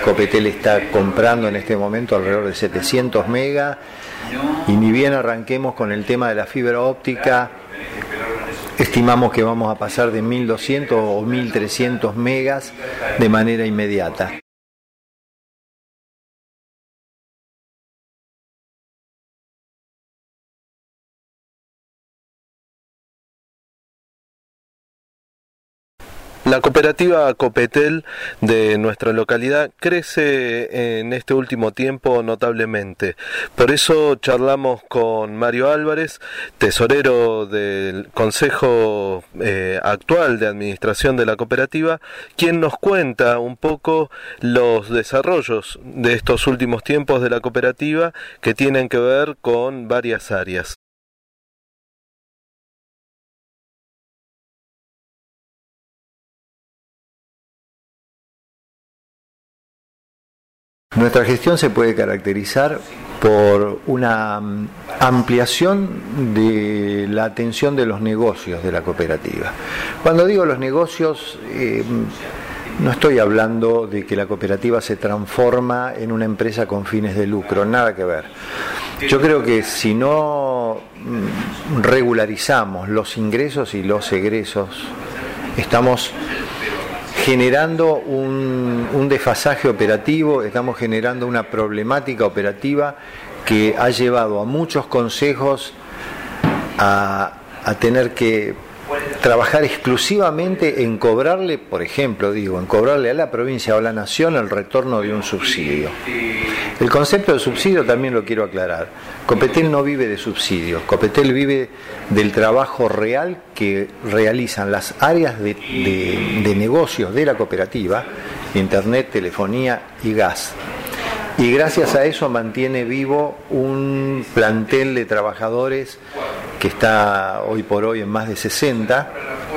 Copetel está comprando en este momento alrededor de 700 megas y ni bien arranquemos con el tema de la fibra óptica, estimamos que vamos a pasar de 1200 o 1300 megas de manera inmediata. La cooperativa Copetel de nuestra localidad crece en este último tiempo notablemente. Por eso charlamos con Mario Álvarez, tesorero del Consejo actual de Administración de la cooperativa, quien nos cuenta un poco los desarrollos de estos últimos tiempos de la cooperativa que tienen que ver con varias áreas. Nuestra gestión se puede caracterizar por una ampliación de la atención de los negocios de la cooperativa. Cuando digo los negocios, no estoy hablando de que la cooperativa se transforma en una empresa con fines de lucro, nada que ver. Yo creo que si no regularizamos los ingresos y los egresos, estamos generando un desfasaje operativo, estamos generando una problemática operativa que ha llevado a muchos consejos a tener que trabajar exclusivamente en cobrarle, por ejemplo, en cobrarle a la provincia o a la nación el retorno de un subsidio. El concepto de subsidio también lo quiero aclarar. Copetel no vive de subsidios, Copetel vive del trabajo real que realizan las áreas de negocios de la cooperativa, internet, telefonía y gas. Y gracias a eso mantiene vivo un plantel de trabajadores que está hoy por hoy en más de 60,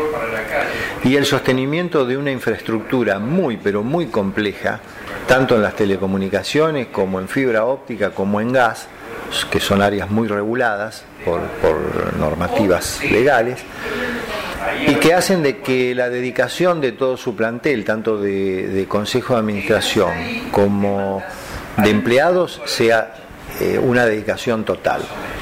y el sostenimiento de una infraestructura muy pero muy compleja, tanto en las telecomunicaciones como en fibra óptica como en gas, que son áreas muy reguladas por normativas legales, y que hacen de que la dedicación de todo su plantel, tanto de consejo de administración como de empleados, sea una dedicación total.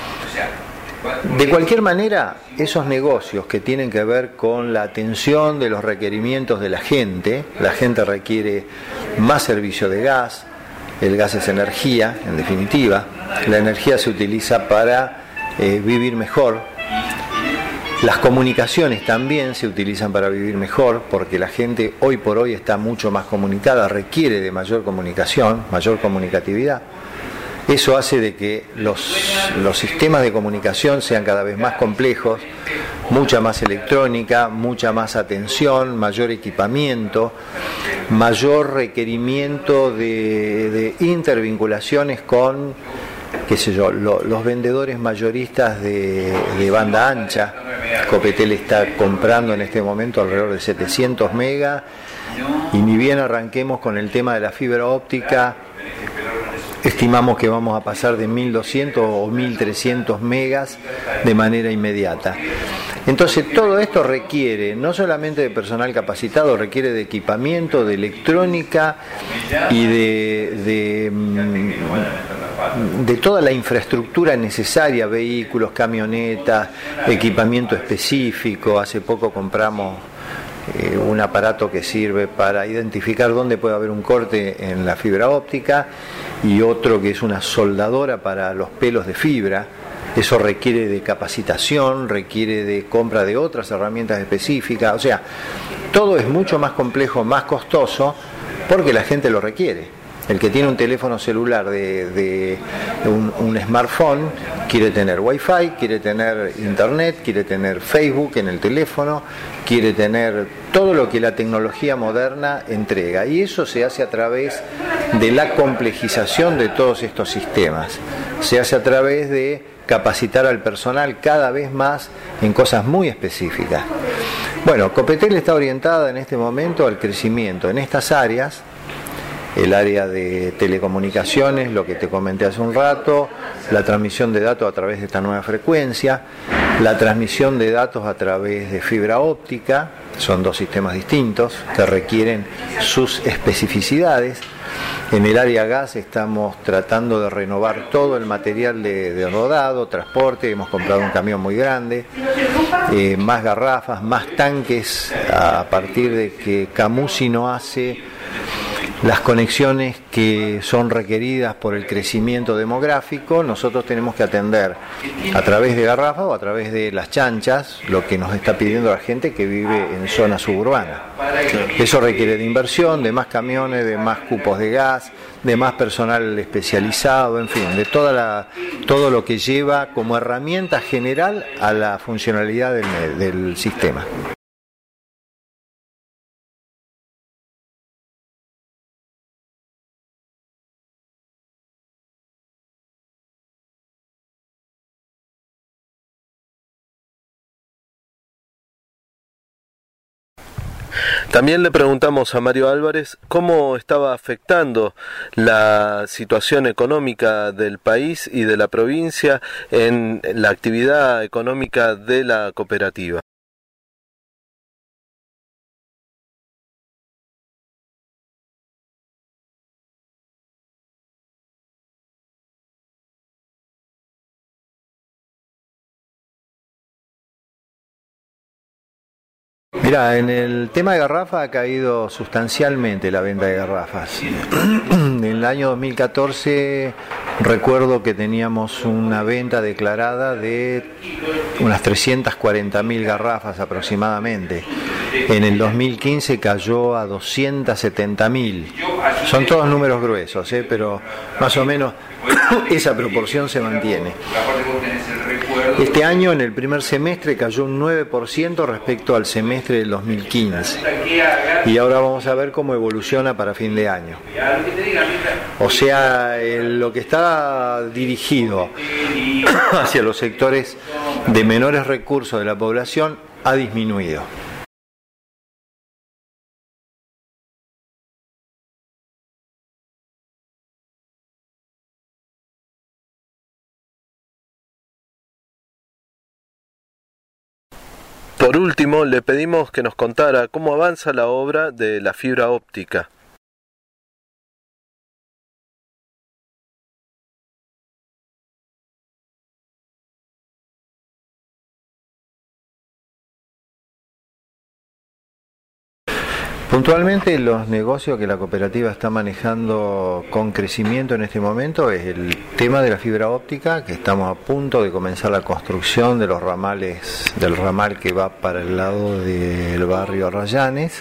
De cualquier manera, esos negocios que tienen que ver con la atención de los requerimientos de la gente requiere más servicio de gas, el gas es energía, en definitiva, la energía se utiliza para vivir mejor, las comunicaciones también se utilizan para vivir mejor, porque la gente hoy por hoy está mucho más comunicada, requiere de mayor comunicación, mayor comunicatividad. Eso hace de que los sistemas de comunicación sean cada vez más complejos, mucha más electrónica, mucha más atención, mayor equipamiento, mayor requerimiento de intervinculaciones con, los vendedores mayoristas de banda ancha. Copetel está comprando en este momento alrededor de 700 megas y ni bien arranquemos con el tema de la fibra óptica, estimamos que vamos a pasar de 1200 o 1300 megas de manera inmediata. Entonces todo esto requiere no solamente de personal capacitado, requiere de equipamiento, de electrónica y de toda la infraestructura necesaria, vehículos, camionetas, equipamiento específico. Hace poco compramos un aparato que sirve para identificar dónde puede haber un corte en la fibra óptica y otro que es una soldadora para los pelos de fibra. Eso requiere de capacitación, requiere de compra de otras herramientas específicas. O sea, todo es mucho más complejo, más costoso, porque la gente lo requiere. El que tiene un teléfono celular un smartphone quiere tener Wi-Fi, quiere tener internet, quiere tener Facebook en el teléfono, quiere tener todo lo que la tecnología moderna entrega. Y eso se hace a través de la complejización de todos estos sistemas. Se hace a través de capacitar al personal cada vez más en cosas muy específicas. Bueno, Copetel está orientada en este momento al crecimiento en estas áreas. El área de telecomunicaciones, lo que te comenté hace un rato, la transmisión de datos a través de esta nueva frecuencia, la transmisión de datos a través de fibra óptica, son dos sistemas distintos que requieren sus especificidades, En el área gas estamos tratando de renovar todo el material de rodado, transporte, hemos comprado un camión muy grande, más garrafas, más tanques, a partir de que Camusi no hace las conexiones que son requeridas por el crecimiento demográfico. Nosotros tenemos que atender a través de garrafas o a través de las chanchas lo que nos está pidiendo la gente que vive en zonas suburbanas. Eso requiere de inversión, de más camiones, de más cupos de gas, de más personal especializado, en fin, de todo lo que lleva como herramienta general a la funcionalidad del sistema. También le preguntamos a Mario Álvarez cómo estaba afectando la situación económica del país y de la provincia en la actividad económica de la cooperativa. Mirá, en el tema de garrafa ha caído sustancialmente la venta de garrafas. En el año 2014 recuerdo que teníamos una venta declarada de unas 340.000 garrafas aproximadamente. En el 2015 cayó a 270.000. Son todos números gruesos, pero más o menos esa proporción se mantiene. Este año, en el primer semestre, cayó un 9% respecto al semestre del 2015. Y ahora vamos a ver cómo evoluciona para fin de año. O sea, lo que está dirigido hacia los sectores de menores recursos de la población ha disminuido. Por último, le pedimos que nos contara cómo avanza la obra de la fibra óptica. Puntualmente, los negocios que la cooperativa está manejando con crecimiento en este momento es el tema de la fibra óptica, que estamos a punto de comenzar la construcción de los ramales, del ramal que va para el lado del barrio Arrayanes.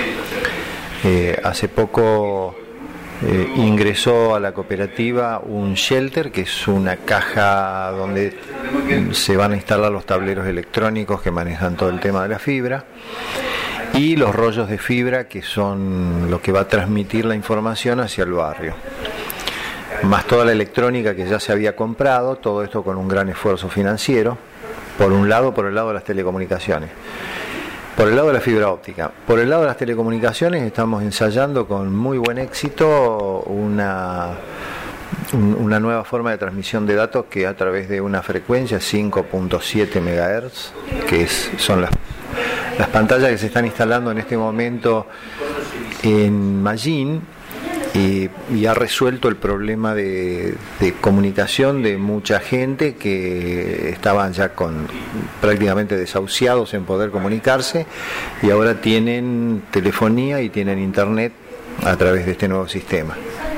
Hace poco ingresó a la cooperativa un shelter, que es una caja donde se van a instalar los tableros electrónicos que manejan todo el tema de la fibra, y los rollos de fibra, que son lo que va a transmitir la información hacia el barrio, más toda la electrónica que ya se había comprado, todo esto con un gran esfuerzo financiero, por un lado, por el lado de las telecomunicaciones, por el lado de la fibra óptica. Por el lado de las telecomunicaciones estamos ensayando con muy buen éxito una nueva forma de transmisión de datos, que a través de una frecuencia 5.7 MHz, que son las pantallas que se están instalando en este momento en Mallín, y ha resuelto el problema de comunicación de mucha gente que estaban ya prácticamente desahuciados en poder comunicarse, y ahora tienen telefonía y tienen internet a través de este nuevo sistema.